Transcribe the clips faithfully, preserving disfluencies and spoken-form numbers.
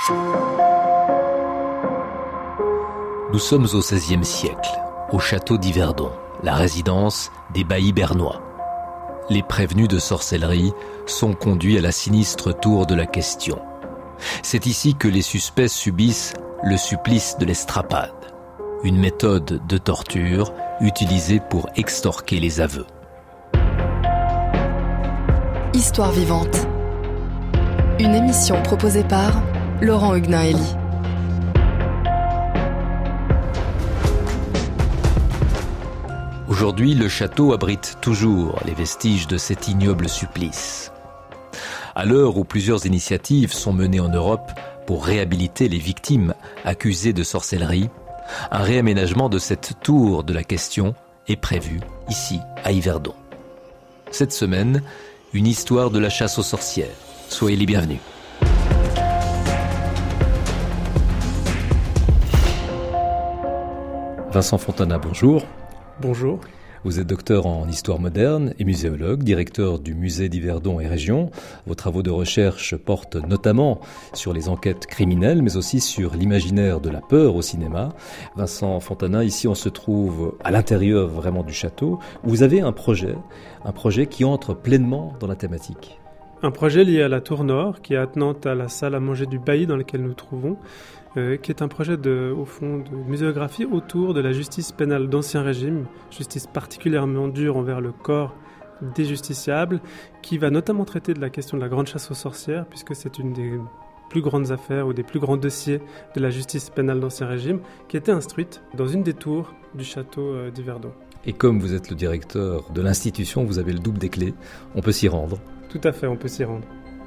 Nous sommes au seizième siècle, au château d'Yverdon, la résidence des baillis bernois. Les prévenus de sorcellerie sont conduits à la sinistre tour de la question. C'est ici que les suspects subissent le supplice de l'estrapade, une méthode de torture utilisée pour extorquer les aveux. Histoire vivante. Une émission proposée par Laurent Huguenin-Hélie. Aujourd'hui, le château abrite toujours les vestiges de cet ignoble supplice. À l'heure où plusieurs initiatives sont menées en Europe pour réhabiliter les victimes accusées de sorcellerie, un réaménagement de cette tour de la question est prévu ici, à Yverdon. Cette semaine, une histoire de la chasse aux sorcières. Soyez les bienvenus. Vincent Fontana, bonjour. Bonjour. Vous êtes docteur en histoire moderne et muséologue, directeur du musée d'Yverdon et Région. Vos travaux de recherche portent notamment sur les enquêtes criminelles, mais aussi sur l'imaginaire de la peur au cinéma. Vincent Fontana, ici on se trouve à l'intérieur vraiment du château. Vous avez un projet, un projet qui entre pleinement dans la thématique. Un projet lié à la tour nord, qui est attenante à la salle à manger du bailli dans laquelle nous nous trouvons, euh, qui est un projet de, au fond de muséographie autour de la justice pénale d'Ancien Régime, justice particulièrement dure envers le corps des justiciables, qui va notamment traiter de la question de la grande chasse aux sorcières, puisque c'est une des plus grandes affaires ou des plus grands dossiers de la justice pénale d'Ancien Régime, qui était instruite dans une des tours du château euh, d'Yverdon. Et comme vous êtes le directeur de l'institution, vous avez le double des clés, on peut s'y rendre. Tout à fait, on peut s'y rendre.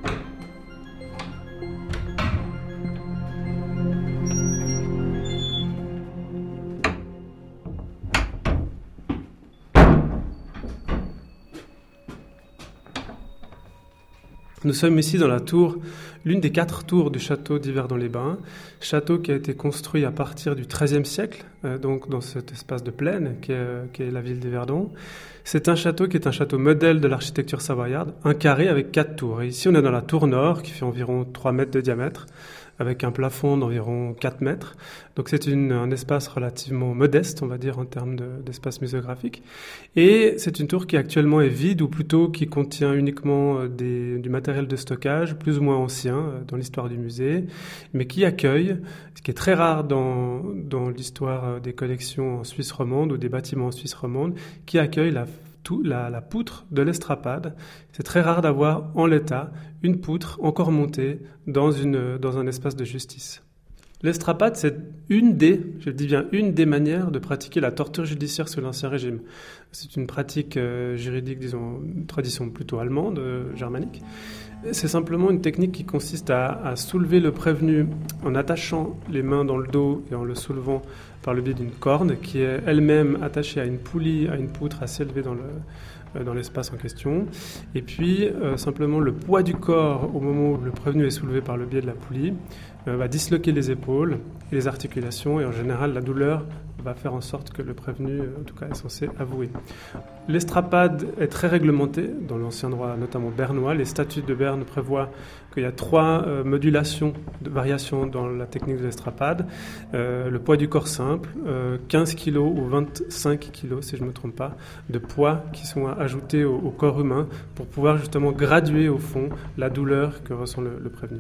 Nous sommes ici dans la tour, l'une des quatre tours du château d'Yverdon-les-Bains, château qui a été construit à partir du treizième siècle, euh, donc dans cet espace de plaine qui est, qui est la ville d'Yverdon. C'est un château qui est un château modèle de l'architecture savoyarde, un carré avec quatre tours. Et ici, on est dans la tour nord qui fait environ trois mètres de diamètre, avec un plafond d'environ quatre mètres. Donc c'est une, un espace relativement modeste, on va dire, en termes de, d'espace muséographique. Et c'est une tour qui actuellement est vide, ou plutôt qui contient uniquement des, du matériel de stockage, plus ou moins ancien dans l'histoire du musée, mais qui accueille, ce qui est très rare dans, dans l'histoire des collections en Suisse romande ou des bâtiments en Suisse romande, qui accueille la Tout, la, la poutre de l'estrapade. C'est très rare d'avoir en l'état une poutre encore montée dans, une, dans un espace de justice. L'estrapade, c'est une des, je dis bien une des manières de pratiquer la torture judiciaire sous l'Ancien Régime. C'est une pratique euh, juridique, disons, une tradition plutôt allemande, euh, germanique. C'est simplement une technique qui consiste à, à soulever le prévenu en attachant les mains dans le dos et en le soulevant par le biais d'une corne qui est elle-même attachée à une poulie, à une poutre assez élevée dans, le, euh, dans l'espace en question. Et puis, euh, simplement, le poids du corps au moment où le prévenu est soulevé par le biais de la poulie euh, va disloquer les épaules et les articulations. Et en général, la douleur va faire en sorte que le prévenu, en tout cas, est censé avouer. L'estrapade est très réglementée dans l'ancien droit, notamment bernois. Les statuts de Berne prévoient qu'il y a trois euh, modulations de variations dans la technique de l'estrapade. Euh, le poids du corps simple, euh, quinze kilos ou vingt-cinq kilos, si je ne me trompe pas, de poids qui sont ajoutés au, au corps humain pour pouvoir justement graduer au fond la douleur que ressent le, le prévenu.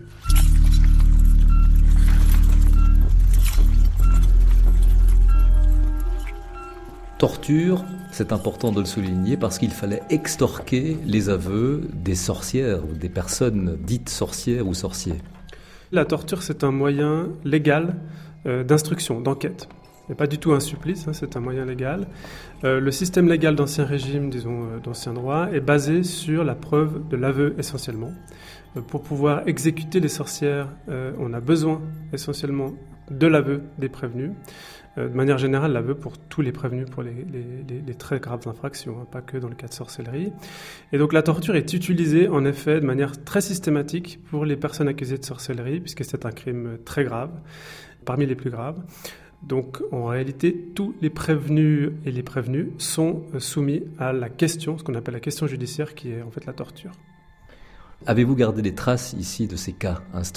Torture, c'est important de le souligner parce qu'il fallait extorquer les aveux des sorcières ou des personnes dites sorcières ou sorciers. La torture, c'est un moyen légal euh, d'instruction, d'enquête. Ce n'est pas du tout un supplice, hein, c'est un moyen légal. Euh, le système légal d'Ancien Régime, disons euh, d'Ancien droit, est basé sur la preuve de l'aveu essentiellement. Euh, pour pouvoir exécuter les sorcières, euh, on a besoin essentiellement de l'aveu des prévenus. Euh, de manière générale, l'aveu pour tous les prévenus pour les, les, les, les très graves infractions, hein, pas que dans le cas de sorcellerie. Et donc la torture est utilisée en effet de manière très systématique pour les personnes accusées de sorcellerie, puisque c'est un crime très grave, parmi les plus graves. Donc en réalité, tous les prévenus et les prévenus sont soumis à la question, ce qu'on appelle la question judiciaire, qui est en fait la torture. Avez-vous gardé des traces ici de ces cas instruits ?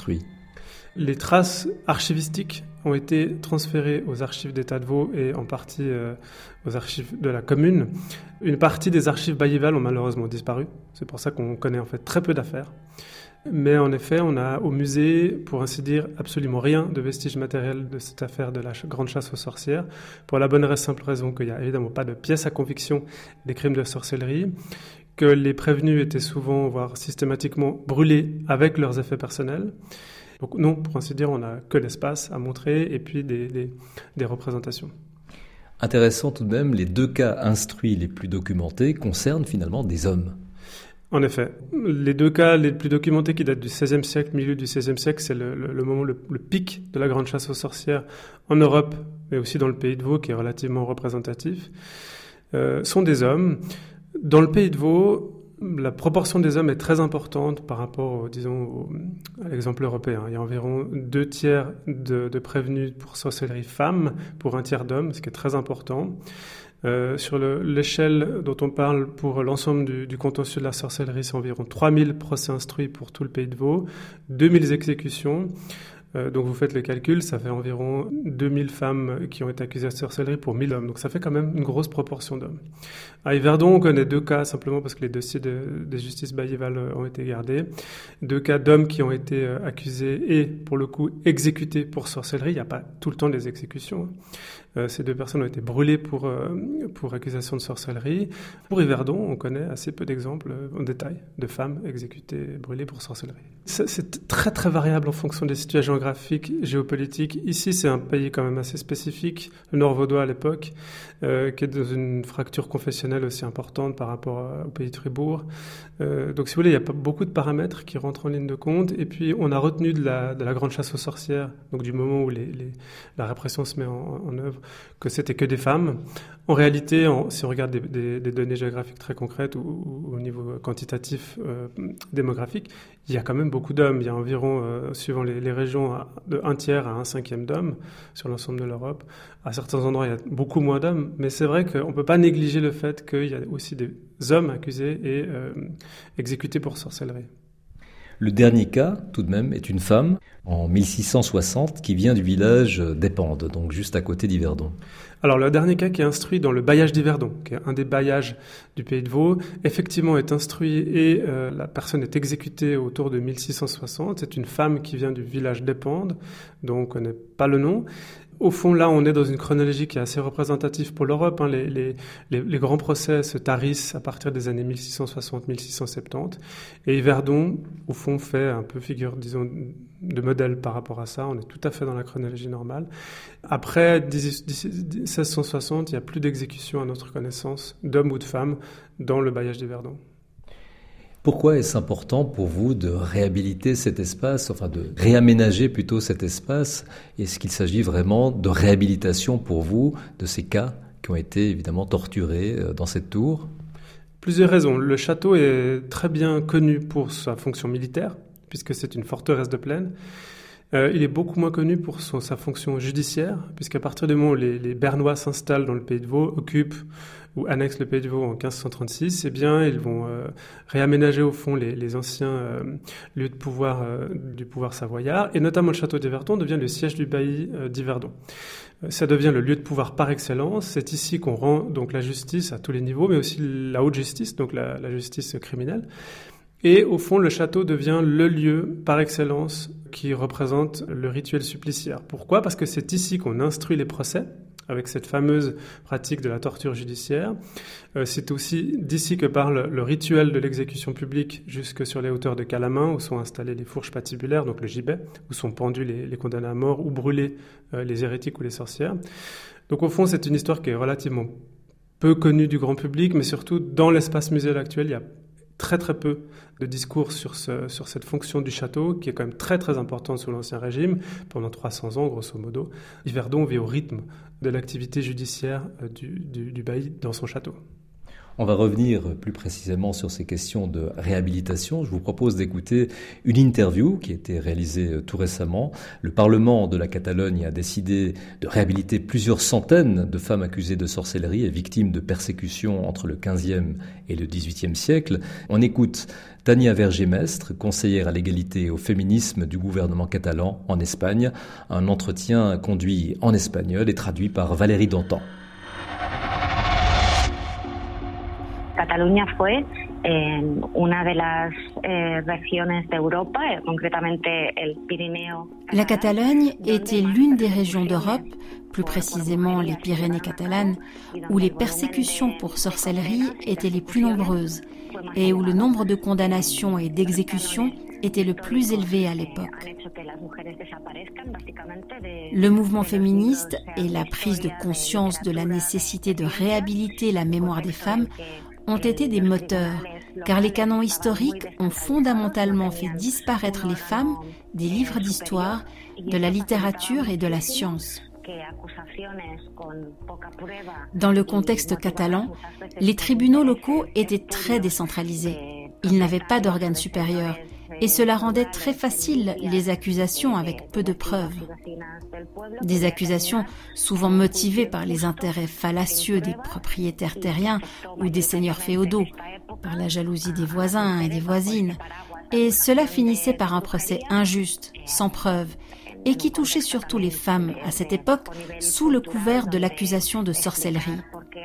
Les traces archivistiques ont été transférées aux archives d'État de Vaud et en partie euh, aux archives de la commune. Une partie des archives baïvales ont malheureusement disparu. C'est pour ça qu'on connaît en fait très peu d'affaires. Mais en effet, on a au musée, pour ainsi dire, absolument rien de vestiges matériels de cette affaire de la grande chasse aux sorcières, pour la bonne et simple raison qu'il n'y a évidemment pas de pièces à conviction des crimes de sorcellerie, que les prévenus étaient souvent, voire systématiquement, brûlés avec leurs effets personnels. Donc non, pour ainsi dire, on n'a que l'espace à montrer et puis des, des, des représentations. Intéressant tout de même, les deux cas instruits les plus documentés concernent finalement des hommes. En effet, les deux cas les plus documentés qui datent du seizième siècle, milieu du seizième siècle, c'est le, le, le moment, le, le pic de la grande chasse aux sorcières en Europe, mais aussi dans le Pays de Vaud, qui est relativement représentatif, euh, sont des hommes. Dans le Pays de Vaud, la proportion des hommes est très importante par rapport, au, disons, au, à l'exemple européen. Il y a environ deux tiers de, de prévenus pour sorcellerie femmes, pour un tiers d'hommes, ce qui est très important. Euh, sur le, l'échelle dont on parle pour l'ensemble du, du contentieux de la sorcellerie, c'est environ trois mille procès instruits pour tout le Pays de Vaud, deux mille exécutions. Euh, donc vous faites le calcul, ça fait environ deux mille femmes qui ont été accusées de sorcellerie pour mille hommes. Donc ça fait quand même une grosse proportion d'hommes. À Yverdon, on connaît deux cas, simplement parce que les dossiers de, de justice baïvale ont été gardés. Deux cas d'hommes qui ont été accusés et, pour le coup, exécutés pour sorcellerie. Il n'y a pas tout le temps des exécutions. Euh, ces deux personnes ont été brûlées pour, euh, pour accusation de sorcellerie. Pour Yverdon, on connaît assez peu d'exemples en détail de femmes exécutées, brûlées pour sorcellerie. C'est, c'est très très variable en fonction des situations géographiques, géopolitiques. Ici, c'est un pays quand même assez spécifique, le Nord vaudois à l'époque, euh, qui est dans une fracture confessionnelle aussi importante par rapport au pays de Fribourg. Euh, donc si vous voulez, il y a pas beaucoup de paramètres qui rentrent en ligne de compte. Et puis, on a retenu de la, de la grande chasse aux sorcières, donc du moment où les, les, la répression se met en, en œuvre, que c'était que des femmes. En réalité, en, si on regarde des, des, des données géographiques très concrètes ou, ou au niveau quantitatif euh, démographique, il y a quand même beaucoup d'hommes. Il y a environ, euh, suivant les, les régions, de un tiers à un cinquième d'hommes sur l'ensemble de l'Europe. À certains endroits, il y a beaucoup moins d'hommes, mais c'est vrai qu'on ne peut pas négliger le fait qu'il y a aussi des hommes accusés et euh, exécutés pour sorcellerie. Le dernier cas, tout de même, est une femme, en mille six cent soixante, qui vient du village d'Épendes, donc juste à côté d'Yverdon. Alors, le dernier cas qui est instruit dans le bailliage d'Yverdon, qui est un des bailliages du Pays de Vaud, effectivement est instruit et euh, la personne est exécutée autour de mille six cent soixante. C'est une femme qui vient du village d'Épendes, dont on ne connaît pas le nom. Au fond, là, on est dans une chronologie qui est assez représentative pour l'Europe. Hein. Les, les, les, les grands procès se tarissent à partir des années mille six cent soixante à mille six cent soixante-dix. Et Yverdon, au fond, fait un peu figure, disons, de modèle par rapport à ça. On est tout à fait dans la chronologie normale. Après seize cent soixante, il n'y a plus d'exécution à notre connaissance d'hommes ou de femmes dans le bailliage d'Yverdon. Pourquoi est-ce important pour vous de réhabiliter cet espace, enfin de réaménager plutôt cet espace? Est-ce qu'il s'agit vraiment de réhabilitation pour vous de ces cas qui ont été évidemment torturés dans cette tour? Plusieurs raisons. Le château est très bien connu pour sa fonction militaire, puisque c'est une forteresse de plaine. Euh, il est beaucoup moins connu pour son, sa fonction judiciaire, puisqu'à partir du moment où les, les Bernois s'installent dans le Pays de Vaud, occupent ou annexent le Pays de Vaud en quinze cent trente-six, eh bien, ils vont euh, réaménager au fond les, les anciens euh, lieux de pouvoir euh, du pouvoir savoyard, et notamment le château d'Yverdon devient le siège du bailli euh, d'Yverdon. Euh, ça devient le lieu de pouvoir par excellence. C'est ici qu'on rend donc la justice à tous les niveaux, mais aussi la haute justice, donc la, la justice criminelle. Et au fond, le château devient le lieu par excellence qui représente le rituel suppliciaire. Pourquoi ? Parce que c'est ici qu'on instruit les procès, avec cette fameuse pratique de la torture judiciaire. Euh, c'est aussi d'ici que parle le rituel de l'exécution publique jusque sur les hauteurs de Calamain, où sont installées les fourches patibulaires, donc le gibet, où sont pendus les, les condamnés à mort ou brûlés euh, les hérétiques ou les sorcières. Donc au fond, c'est une histoire qui est relativement peu connue du grand public, mais surtout dans l'espace muséal actuel, il y a très très peu de discours sur, ce, sur cette fonction du château, qui est quand même très très importante sous l'Ancien Régime, pendant trois cents ans grosso modo. Yverdon vit au rythme de l'activité judiciaire du, du, du bailli dans son château. On va revenir plus précisément sur ces questions de réhabilitation. Je vous propose d'écouter une interview qui a été réalisée tout récemment. Le Parlement de la Catalogne a décidé de réhabiliter plusieurs centaines de femmes accusées de sorcellerie et victimes de persécutions entre le quinzième et le dix-huitième siècle. On écoute Tania Vergé-Mestre, conseillère à l'égalité et au féminisme du gouvernement catalan en Espagne. Un entretien conduit en espagnol et traduit par Valérie Dantan. Cataluña fue eh, una de las eh, regiones de Europa, eh, concretamente el Pirineo. La Catalogne était l'une des régions d'Europe, plus précisément les Pyrénées catalanes, où les persécutions pour sorcellerie étaient les plus nombreuses et où le nombre de condamnations et d'exécutions était le plus élevé à l'époque. Le mouvement féministe et la prise de conscience de la nécessité de réhabiliter la mémoire des femmes ont été des moteurs, car les canons historiques ont fondamentalement fait disparaître les femmes des livres d'histoire, de la littérature et de la science. Dans le contexte catalan, les tribunaux locaux étaient très décentralisés. Ils n'avaient pas d'organes supérieurs et cela rendait très facile les accusations avec peu de preuves. Des accusations souvent motivées par les intérêts fallacieux des propriétaires terriens ou des seigneurs féodaux, par la jalousie des voisins et des voisines, et cela finissait par un procès injuste, sans preuve, et qui touchait surtout les femmes à cette époque sous le couvert de l'accusation de sorcellerie.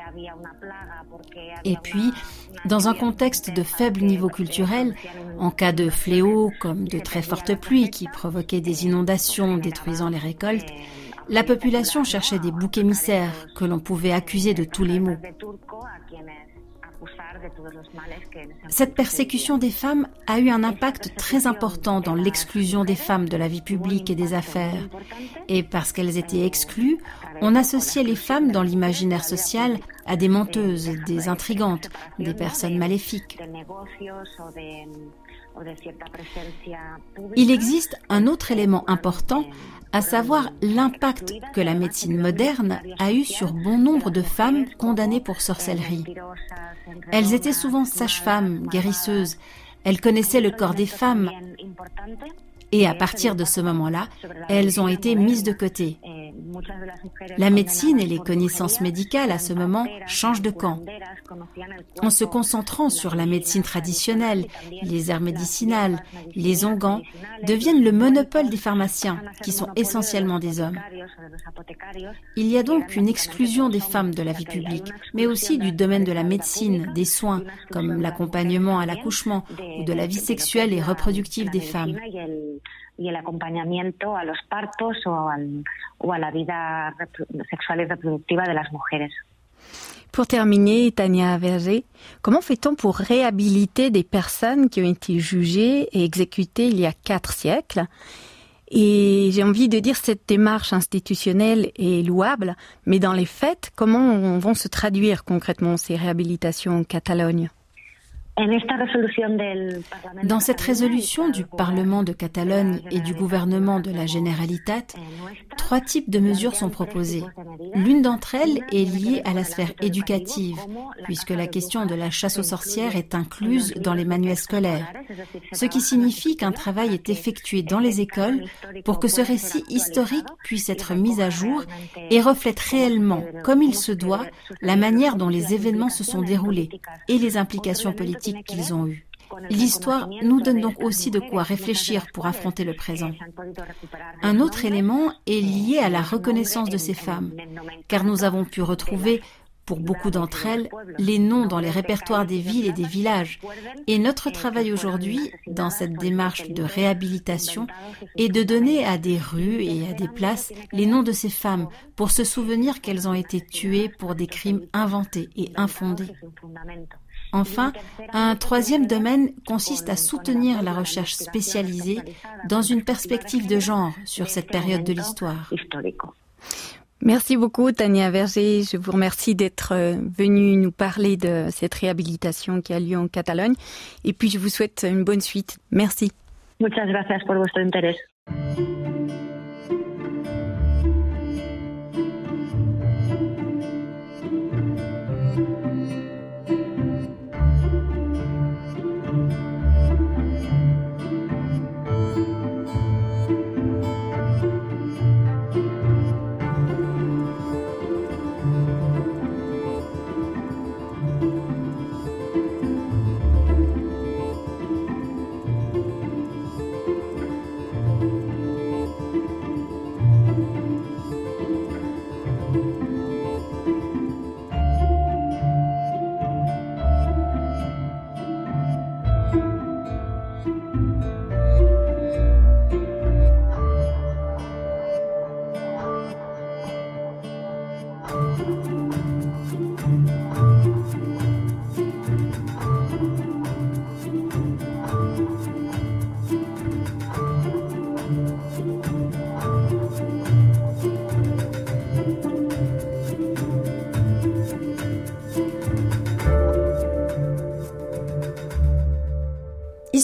Et puis, dans un contexte de faible niveau culturel, en cas de fléaux comme de très fortes pluies qui provoquaient des inondations détruisant les récoltes, la population cherchait des boucs émissaires que l'on pouvait accuser de tous les maux. Cette persécution des femmes a eu un impact très important dans l'exclusion des femmes de la vie publique et des affaires. Et parce qu'elles étaient exclues, on associait les femmes dans l'imaginaire social à des menteuses, des intrigantes, des personnes maléfiques. Il existe un autre élément important, à savoir l'impact que la médecine moderne a eu sur bon nombre de femmes condamnées pour sorcellerie. Elles étaient souvent sages-femmes, guérisseuses. Elles connaissaient le corps des femmes. Et à partir de ce moment-là, elles ont été mises de côté. La médecine et les connaissances médicales à ce moment changent de camp. En se concentrant sur la médecine traditionnelle, les herbes médicinales, les onguents deviennent le monopole des pharmaciens, qui sont essentiellement des hommes. Il y a donc une exclusion des femmes de la vie publique, mais aussi du domaine de la médecine, des soins, comme l'accompagnement à l'accouchement ou de la vie sexuelle et reproductive des femmes. Y el acompañamiento a los partos o, al, o a la vida sexual y reproductiva de las mujeres. Pour terminer, Tania Vergé, comment fait-on pour réhabiliter des personnes qui ont été jugées et exécutées il y a quatre siècles ? Et j'ai envie de dire cette démarche institutionnelle est louable, mais dans les faits, comment vont se traduire concrètement ces réhabilitations en Catalogne ? Dans cette résolution du Parlement de Catalogne et du gouvernement de la Generalitat, trois types de mesures sont proposées. L'une d'entre elles est liée à la sphère éducative, puisque la question de la chasse aux sorcières est incluse dans les manuels scolaires, ce qui signifie qu'un travail est effectué dans les écoles pour que ce récit historique puisse être mis à jour et reflète réellement, comme il se doit, la manière dont les événements se sont déroulés et les implications politiques qu'ils ont eues. L'histoire nous donne donc aussi de quoi réfléchir pour affronter le présent. Un autre élément est lié à la reconnaissance de ces femmes, car nous avons pu retrouver, pour beaucoup d'entre elles, les noms dans les répertoires des villes et des villages. Et notre travail aujourd'hui, dans cette démarche de réhabilitation, est de donner à des rues et à des places les noms de ces femmes, pour se souvenir qu'elles ont été tuées pour des crimes inventés et infondés. Enfin, un troisième domaine consiste à soutenir la recherche spécialisée dans une perspective de genre sur cette période de l'histoire. Merci beaucoup Tania Vergé, je vous remercie d'être venue nous parler de cette réhabilitation qui a lieu en Catalogne et puis je vous souhaite une bonne suite. Merci. Muchas gracias por vuestro interés.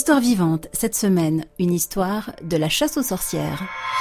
Histoire vivante, cette semaine, une histoire de la chasse aux sorcières.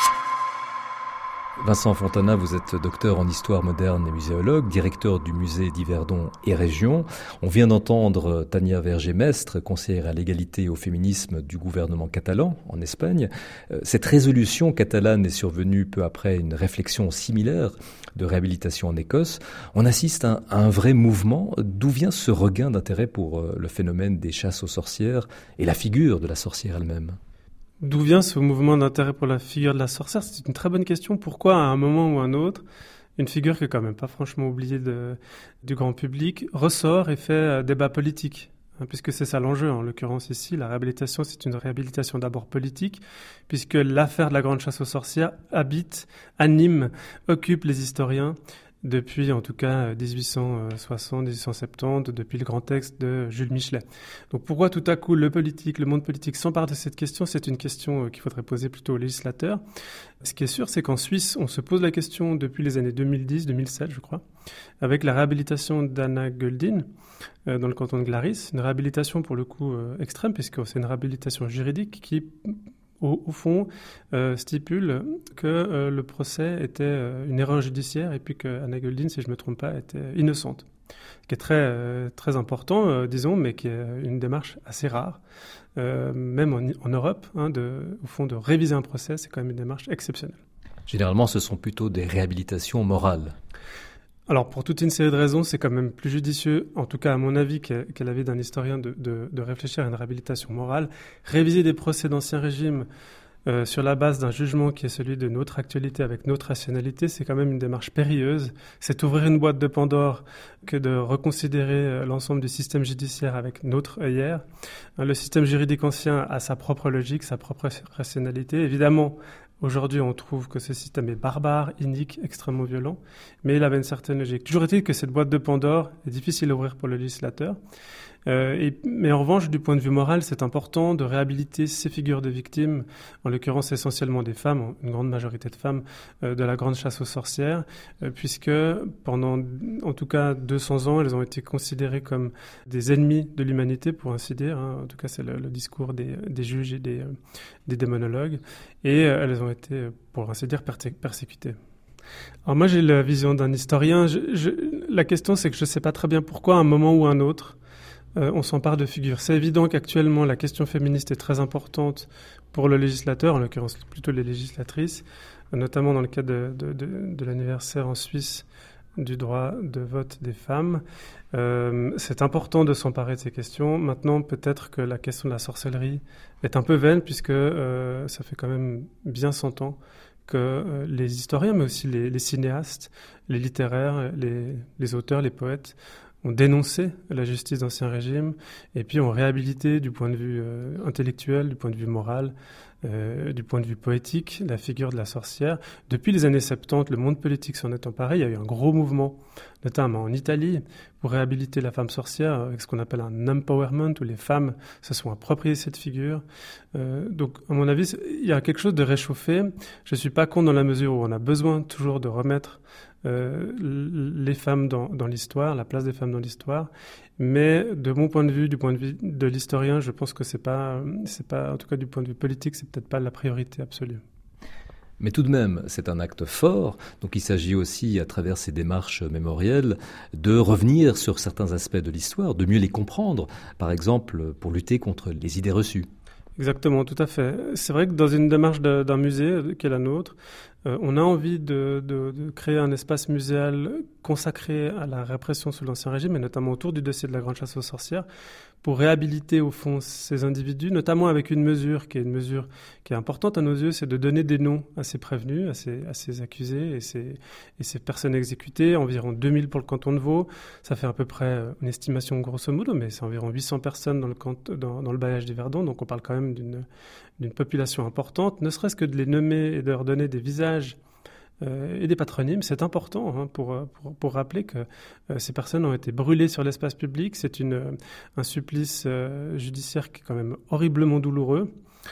Vincent Fontana, vous êtes docteur en histoire moderne et muséologue, directeur du musée d'Yverdon et Région. On vient d'entendre Tania Vergé-Mestre, conseillère à l'égalité et au féminisme du gouvernement catalan en Espagne. Cette résolution catalane est survenue peu après une réflexion similaire de réhabilitation en Écosse. On assiste à un vrai mouvement. D'où vient ce regain d'intérêt pour le phénomène des chasses aux sorcières et la figure de la sorcière elle-même ? D'où vient ce mouvement d'intérêt pour la figure de la sorcière ? C'est une très bonne question. Pourquoi, à un moment ou à un autre, une figure qui est quand même pas franchement oubliée de, du grand public ressort et fait euh, débat politique, hein, puisque c'est ça l'enjeu. En l'occurrence ici, la réhabilitation, c'est une réhabilitation d'abord politique, puisque l'affaire de la grande chasse aux sorcières habite, anime, occupe les historiens depuis en tout cas dix-huit cent soixante, dix-huit cent soixante-dix, depuis le grand texte de Jules Michelet. Donc pourquoi tout à coup le politique, le monde politique s'empare de cette question ? C'est une question qu'il faudrait poser plutôt aux législateurs. Ce qui est sûr, c'est qu'en Suisse, on se pose la question depuis les années deux mille dix, deux mille sept, je crois, avec la réhabilitation d'Anna Göldin euh, dans le canton de Glaris. Une réhabilitation pour le coup euh, extrême, puisque c'est une réhabilitation juridique qui... Au, au fond, euh, stipule que euh, le procès était euh, une erreur judiciaire et puis que Anna Göldin, si je ne me trompe pas, était innocente. Ce qui est très, euh, très important, euh, disons, mais qui est une démarche assez rare, euh, même en, en Europe, hein, de, au fond, de réviser un procès, c'est quand même une démarche exceptionnelle. Généralement, ce sont plutôt des réhabilitations morales. Alors, pour toute une série de raisons, c'est quand même plus judicieux, en tout cas à mon avis, qu'est, qu'est l'avis d'un historien, de, de, de réfléchir à une réhabilitation morale. Réviser des procès d'Ancien Régime euh, sur la base d'un jugement qui est celui de notre actualité avec notre rationalité, c'est quand même une démarche périlleuse. C'est ouvrir une boîte de Pandore que de reconsidérer l'ensemble du système judiciaire avec notre œillère. Le système juridique ancien a sa propre logique, sa propre rationalité. Évidemment, aujourd'hui, on trouve que ce système est barbare, inique, extrêmement violent, mais il avait une certaine logique. Toujours est-il que cette boîte de Pandore est difficile à ouvrir pour le législateur. Euh, et, mais en revanche, du point de vue moral, c'est important de réhabiliter ces figures de victimes, en l'occurrence essentiellement des femmes, une grande majorité de femmes, euh, de la grande chasse aux sorcières, euh, puisque pendant en tout cas deux cents ans, elles ont été considérées comme des ennemis de l'humanité, pour ainsi dire. Hein. En tout cas, c'est le, le discours des, des juges et des, des démonologues. Et euh, elles ont été, pour ainsi dire, persé- persécutées. Alors moi, j'ai la vision d'un historien. Je, je, la question, c'est que je ne sais pas très bien pourquoi, à un moment ou à un autre, Euh, on s'empare de figures. C'est évident qu'actuellement, la question féministe est très importante pour le législateur, en l'occurrence plutôt les législatrices, notamment dans le cadre de, de, de, de l'anniversaire en Suisse du droit de vote des femmes. Euh, c'est important de s'emparer de ces questions. Maintenant, peut-être que la question de la sorcellerie est un peu vaine, puisque euh, ça fait quand même bien cent ans que euh, les historiens, mais aussi les, les cinéastes, les littéraires, les, les auteurs, les poètes, ont dénoncé la justice d'Ancien Régime et puis ont réhabilité du point de vue euh, intellectuel, du point de vue moral, euh, du point de vue poétique, la figure de la sorcière. Depuis les années soixante-dix, le monde politique s'en est emparé. Il y a eu un gros mouvement, notamment en Italie, pour réhabiliter la femme sorcière avec ce qu'on appelle un empowerment, où les femmes se sont appropriées cette figure. Euh, donc, à mon avis, il y a quelque chose de réchauffé. Je ne suis pas contre dans la mesure où on a besoin toujours de remettre Euh, les femmes dans, dans l'histoire, la place des femmes dans l'histoire. Mais de mon point de vue, du point de vue de l'historien, je pense que c'est pas, c'est pas, en tout cas du point de vue politique, c'est peut-être pas la priorité absolue. Mais tout de même, c'est un acte fort. Donc il s'agit aussi, à travers ces démarches mémorielles, de revenir sur certains aspects de l'histoire, de mieux les comprendre, par exemple pour lutter contre les idées reçues. Exactement, tout à fait. C'est vrai que dans une démarche de, d'un musée qui est la nôtre, euh, on a envie de, de, de créer un espace muséal consacré à la répression sous l'Ancien Régime, et notamment autour du dossier de la grande chasse aux sorcières, pour réhabiliter au fond ces individus, notamment avec une mesure qui est une mesure qui est importante à nos yeux, c'est de donner des noms à ces prévenus, à ces, à ces accusés et ces, et ces personnes exécutées, environ deux mille pour le canton de Vaud. Ça fait à peu près une estimation grosso modo, mais c'est environ huit cents personnes dans le, canton, dans, dans le bailliage d'Yverdon, donc on parle quand même d'une, d'une population importante, ne serait-ce que de les nommer et de leur donner des visages Euh, et des patronymes, c'est important hein, pour, pour, pour rappeler que euh, ces personnes ont été brûlées sur l'espace public. C'est une, un supplice euh, judiciaire qui est quand même horriblement douloureux,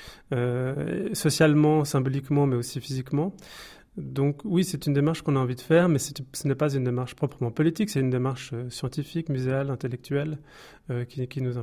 euh, socialement, symboliquement, mais aussi physiquement. Donc oui, c'est une démarche qu'on a envie de faire, mais c'est, ce n'est pas une démarche proprement politique, c'est une démarche euh, scientifique, muséale, intellectuelle euh, qui, qui nous importe.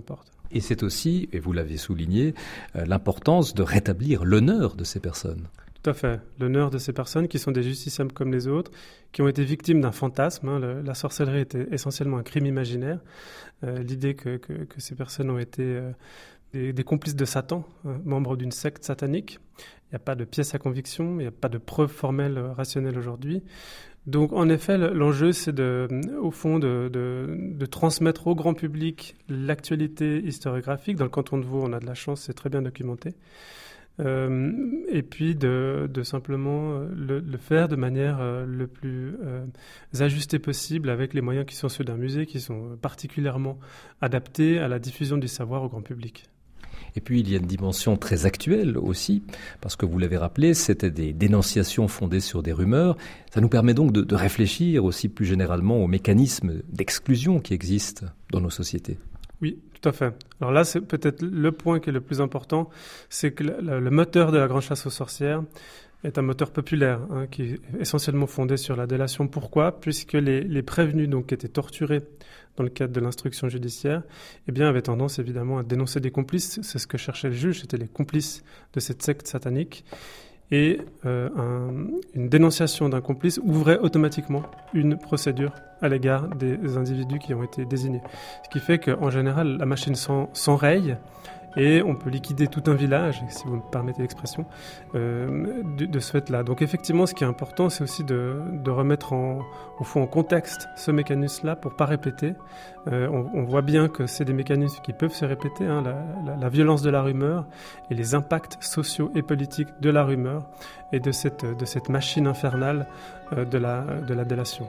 Et c'est aussi, et vous l'avez souligné, euh, l'importance de rétablir l'honneur de ces personnes. Tout à fait. L'honneur de ces personnes qui sont des justiciables comme les autres, qui ont été victimes d'un fantasme. Hein. Le, la sorcellerie était essentiellement un crime imaginaire. Euh, l'idée que, que, que ces personnes ont été euh, des, des complices de Satan, hein, membres d'une secte satanique. Il n'y a pas de pièce à conviction, il n'y a pas de preuves formelles euh, rationnelles aujourd'hui. Donc, en effet, l'enjeu, c'est de, au fond de, de, de transmettre au grand public l'actualité historiographique. Dans le canton de Vaud, on a de la chance, c'est très bien documenté. Euh, et puis de, de simplement le, le faire de manière euh, le plus euh, ajustée possible avec les moyens qui sont ceux d'un musée, qui sont particulièrement adaptés à la diffusion du savoir au grand public. Et puis, il y a une dimension très actuelle aussi, parce que vous l'avez rappelé, c'était des dénonciations fondées sur des rumeurs. Ça nous permet donc de, de réfléchir aussi plus généralement aux mécanismes d'exclusion qui existent dans nos sociétés. Oui, tout à fait. Alors là, c'est peut-être le point qui est le plus important, c'est que le, le moteur de la grande chasse aux sorcières est un moteur populaire, hein, qui est essentiellement fondé sur la délation. Pourquoi ? Puisque les, les prévenus, donc, qui étaient torturés dans le cadre de l'instruction judiciaire, eh bien, avaient tendance évidemment à dénoncer des complices. C'est ce que cherchait le juge, c'était les complices de cette secte satanique. Et euh, un, une dénonciation d'un complice ouvrait automatiquement une procédure à l'égard des individus qui ont été désignés. Ce qui fait qu'en général, la machine s'enraye et on peut liquider tout un village, si vous me permettez l'expression, euh, de, de ce fait-là. Donc effectivement, ce qui est important, c'est aussi de, de remettre en, au fond en contexte ce mécanisme-là pour ne pas répéter. Euh, on, on voit bien que c'est des mécanismes qui peuvent se répéter, hein, la, la, la violence de la rumeur et les impacts sociaux et politiques de la rumeur et de cette, de cette machine infernale euh, de, la, de la délation.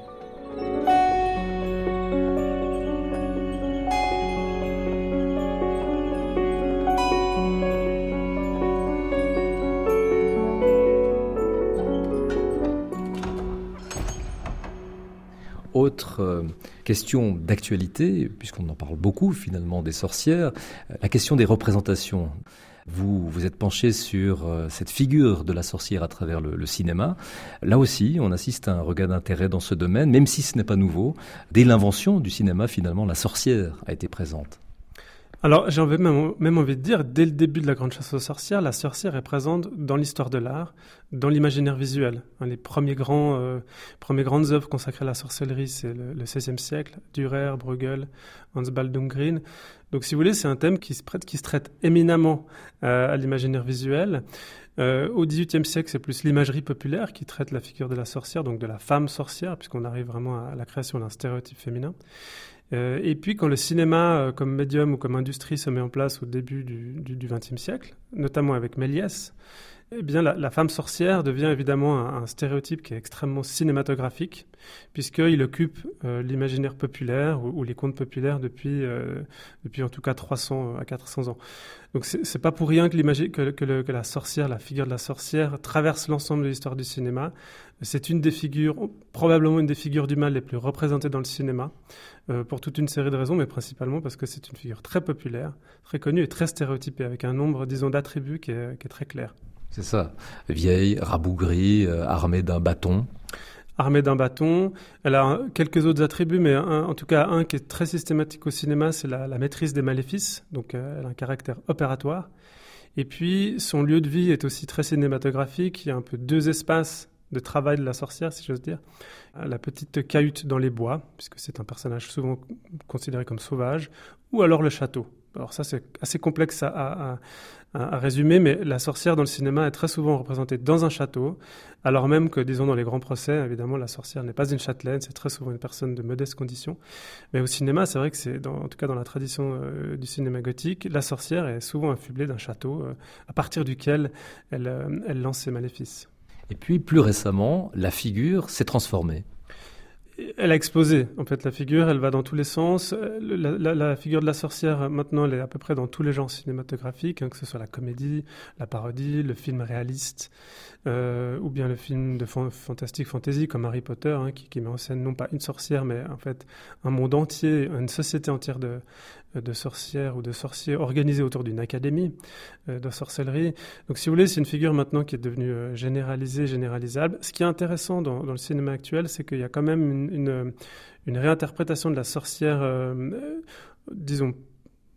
Autre euh, question d'actualité, puisqu'on en parle beaucoup finalement des sorcières, euh, la question des représentations. Vous vous êtes penché sur euh, cette figure de la sorcière à travers le, le cinéma. Là aussi, on assiste à un regain d'intérêt dans ce domaine, même si ce n'est pas nouveau. Dès l'invention du cinéma, finalement, la sorcière a été présente. Alors, j'ai même, même envie de dire, dès le début de la grande chasse aux sorcières, la sorcière est présente dans l'histoire de l'art, dans l'imaginaire visuel. Les premiers grands, euh, premières grandes œuvres consacrées à la sorcellerie, c'est le, le seizième siècle, Dürer, Bruegel, Hans Baldung-Grien. Donc, si vous voulez, c'est un thème qui se, prête, qui se traite éminemment euh, à l'imaginaire visuel. Euh, au dix-huitième siècle, c'est plus l'imagerie populaire qui traite la figure de la sorcière, donc de la femme sorcière, puisqu'on arrive vraiment à la création d'un stéréotype féminin. Euh, et puis quand le cinéma euh, comme médium ou comme industrie se met en place au début du vingtième siècle, notamment avec Méliès, eh bien la, la femme sorcière devient évidemment un, un stéréotype qui est extrêmement cinématographique, puisqu'il occupe euh, l'imaginaire populaire ou, ou les contes populaires depuis, euh, depuis en tout cas trois cents à quatre cents ans. Donc c'est, c'est pas pour rien que, que, que, le, que la sorcière, la figure de la sorcière traverse l'ensemble de l'histoire du cinéma. C'est une des figures, probablement une des figures du mal les plus représentées dans le cinéma, euh, pour toute une série de raisons, mais principalement parce que c'est une figure très populaire, très connue et très stéréotypée, avec un nombre, disons, d'attributs qui est, qui est très clair. C'est ça, vieille, rabougrie, euh, armée d'un bâton. Armée d'un bâton. Elle a un, quelques autres attributs, mais un, en tout cas un qui est très systématique au cinéma, c'est la, la maîtrise des maléfices. Donc euh, elle a un caractère opératoire. Et puis son lieu de vie est aussi très cinématographique. Il y a un peu deux espaces de travail de la sorcière, si j'ose dire. La petite cahute dans les bois, puisque c'est un personnage souvent considéré comme sauvage, ou alors le château. Alors ça, c'est assez complexe à, à, à, à résumer, mais la sorcière dans le cinéma est très souvent représentée dans un château, alors même que, disons, dans les grands procès, évidemment, la sorcière n'est pas une châtelaine, c'est très souvent une personne de modeste condition. Mais au cinéma, c'est vrai que c'est, dans, en tout cas dans la tradition euh, du cinéma gothique, la sorcière est souvent affublée d'un château, euh, à partir duquel elle, euh, elle lance ses maléfices. Et puis, plus récemment, la figure s'est transformée. Elle a explosé, en fait, la figure, elle va dans tous les sens. La, la, la figure de la sorcière, maintenant, elle est à peu près dans tous les genres cinématographiques, hein, que ce soit la comédie, la parodie, le film réaliste, euh, ou bien le film de fan- fantastique fantasy comme Harry Potter, hein, qui, qui met en scène non pas une sorcière, mais en fait un monde entier, une société entière de, de sorcières ou de sorciers organisés autour d'une académie euh, de sorcellerie. Donc, si vous voulez, c'est une figure maintenant qui est devenue euh, généralisée, généralisable. Ce qui est intéressant dans, dans le cinéma actuel, c'est qu'il y a quand même une Une, une réinterprétation de la sorcière, euh, euh, disons,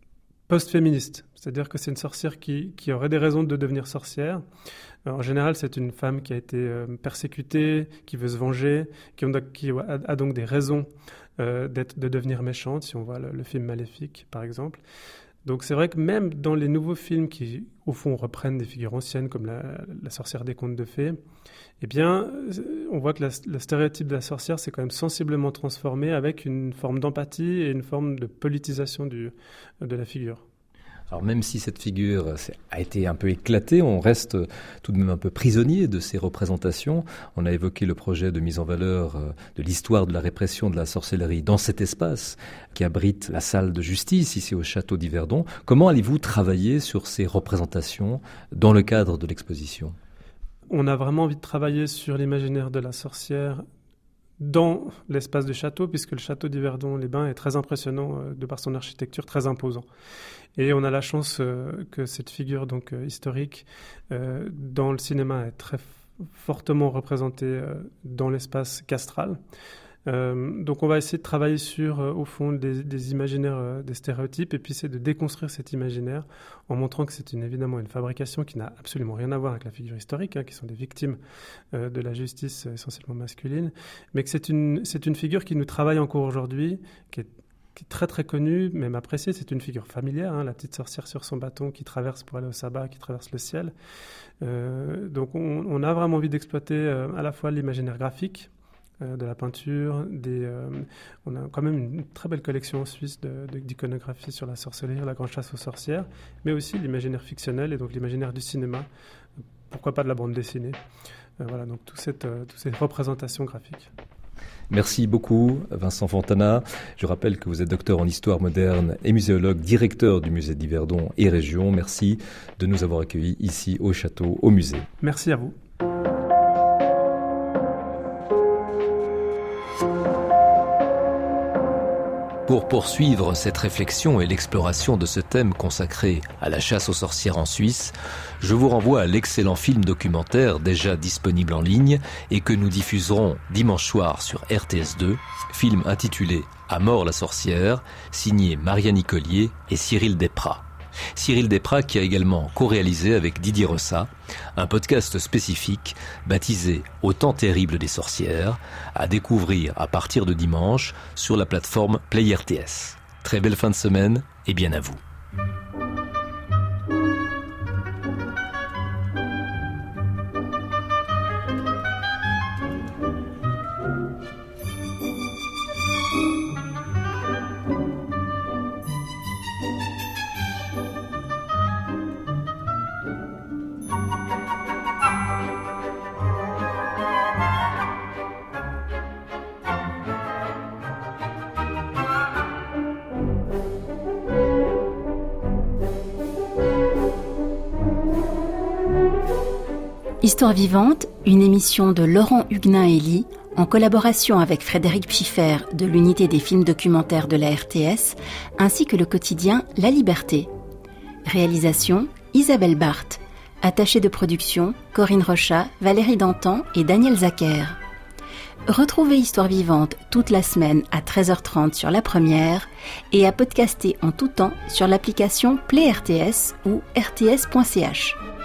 post-féministe. C'est-à-dire que c'est une sorcière qui, qui aurait des raisons de devenir sorcière. Alors, en général, c'est une femme qui a été euh, persécutée, qui veut se venger, qui, ont, qui a, a donc des raisons euh, d'être, de devenir méchante, si on voit le, le film Maléfique, par exemple. Donc c'est vrai que même dans les nouveaux films qui, au fond, reprennent des figures anciennes comme la, la sorcière des contes de fées, eh bien, on voit que la, le stéréotype de la sorcière s'est quand même sensiblement transformé avec une forme d'empathie et une forme de politisation du, de la figure. Alors même si cette figure a été un peu éclatée, on reste tout de même un peu prisonnier de ces représentations. On a évoqué le projet de mise en valeur de l'histoire de la répression de la sorcellerie dans cet espace qui abrite la salle de justice ici au château d'Yverdon. Comment allez-vous travailler sur ces représentations dans le cadre de l'exposition ? On a vraiment envie de travailler sur l'imaginaire de la sorcière dans l'espace du château, puisque le château d'Yverdon-les-Bains est très impressionnant euh, de par son architecture très imposant. Et on a la chance euh, que cette figure donc euh, historique euh, dans le cinéma est très f- fortement représentée euh, dans l'espace castral. Euh, donc on va essayer de travailler sur, euh, au fond, des, des imaginaires, euh, des stéréotypes, et puis c'est de déconstruire cet imaginaire en montrant que c'est une, évidemment une fabrication qui n'a absolument rien à voir avec la figure historique, hein, qui sont des victimes euh, de la justice euh, essentiellement masculine, mais que c'est une, c'est une figure qui nous travaille encore aujourd'hui, qui est, qui est très très connue, même appréciée. C'est une figure familière, hein, la petite sorcière sur son bâton qui traverse pour aller au sabbat, qui traverse le ciel. Euh, donc on, on a vraiment envie d'exploiter euh, à la fois l'imaginaire graphique, Euh, de la peinture, des, euh, on a quand même une très belle collection en Suisse de, de, d'iconographie sur la sorcellerie, la grande chasse aux sorcières, mais aussi l'imaginaire fictionnel et donc l'imaginaire du cinéma, pourquoi pas de la bande dessinée. Euh, voilà, donc tout cette, euh, toutes ces représentations graphiques. Merci beaucoup Vincent Fontana. Je rappelle que vous êtes docteur en histoire moderne et muséologue, directeur du musée d'Yverdon et région. Merci de nous avoir accueillis ici au château, au musée. Merci à vous. Pour poursuivre cette réflexion et l'exploration de ce thème consacré à la chasse aux sorcières en Suisse, je vous renvoie à l'excellent film documentaire déjà disponible en ligne et que nous diffuserons dimanche soir sur R T S deux, film intitulé « À mort la sorcière », signé Marianne Nicolier et Cyril Desprats. Cyril Desprats qui a également co-réalisé avec Didier Rossa un podcast spécifique baptisé « Au temps terrible des sorcières » à découvrir à partir de dimanche sur la plateforme Play R T S. Très belle fin de semaine et bien à vous. Histoire vivante, une émission de Laurent Huguenin-Elie en collaboration avec Frédéric Pfiffer de l'unité des films documentaires de la R T S, ainsi que le quotidien La Liberté. Réalisation Isabelle Barthes. Attachée de production Corinne Rochat, Valérie Dantan et Daniel Zacher. Retrouvez Histoire vivante toute la semaine à treize heures trente sur la première et à podcaster en tout temps sur l'application Play R T S ou r t s point c h.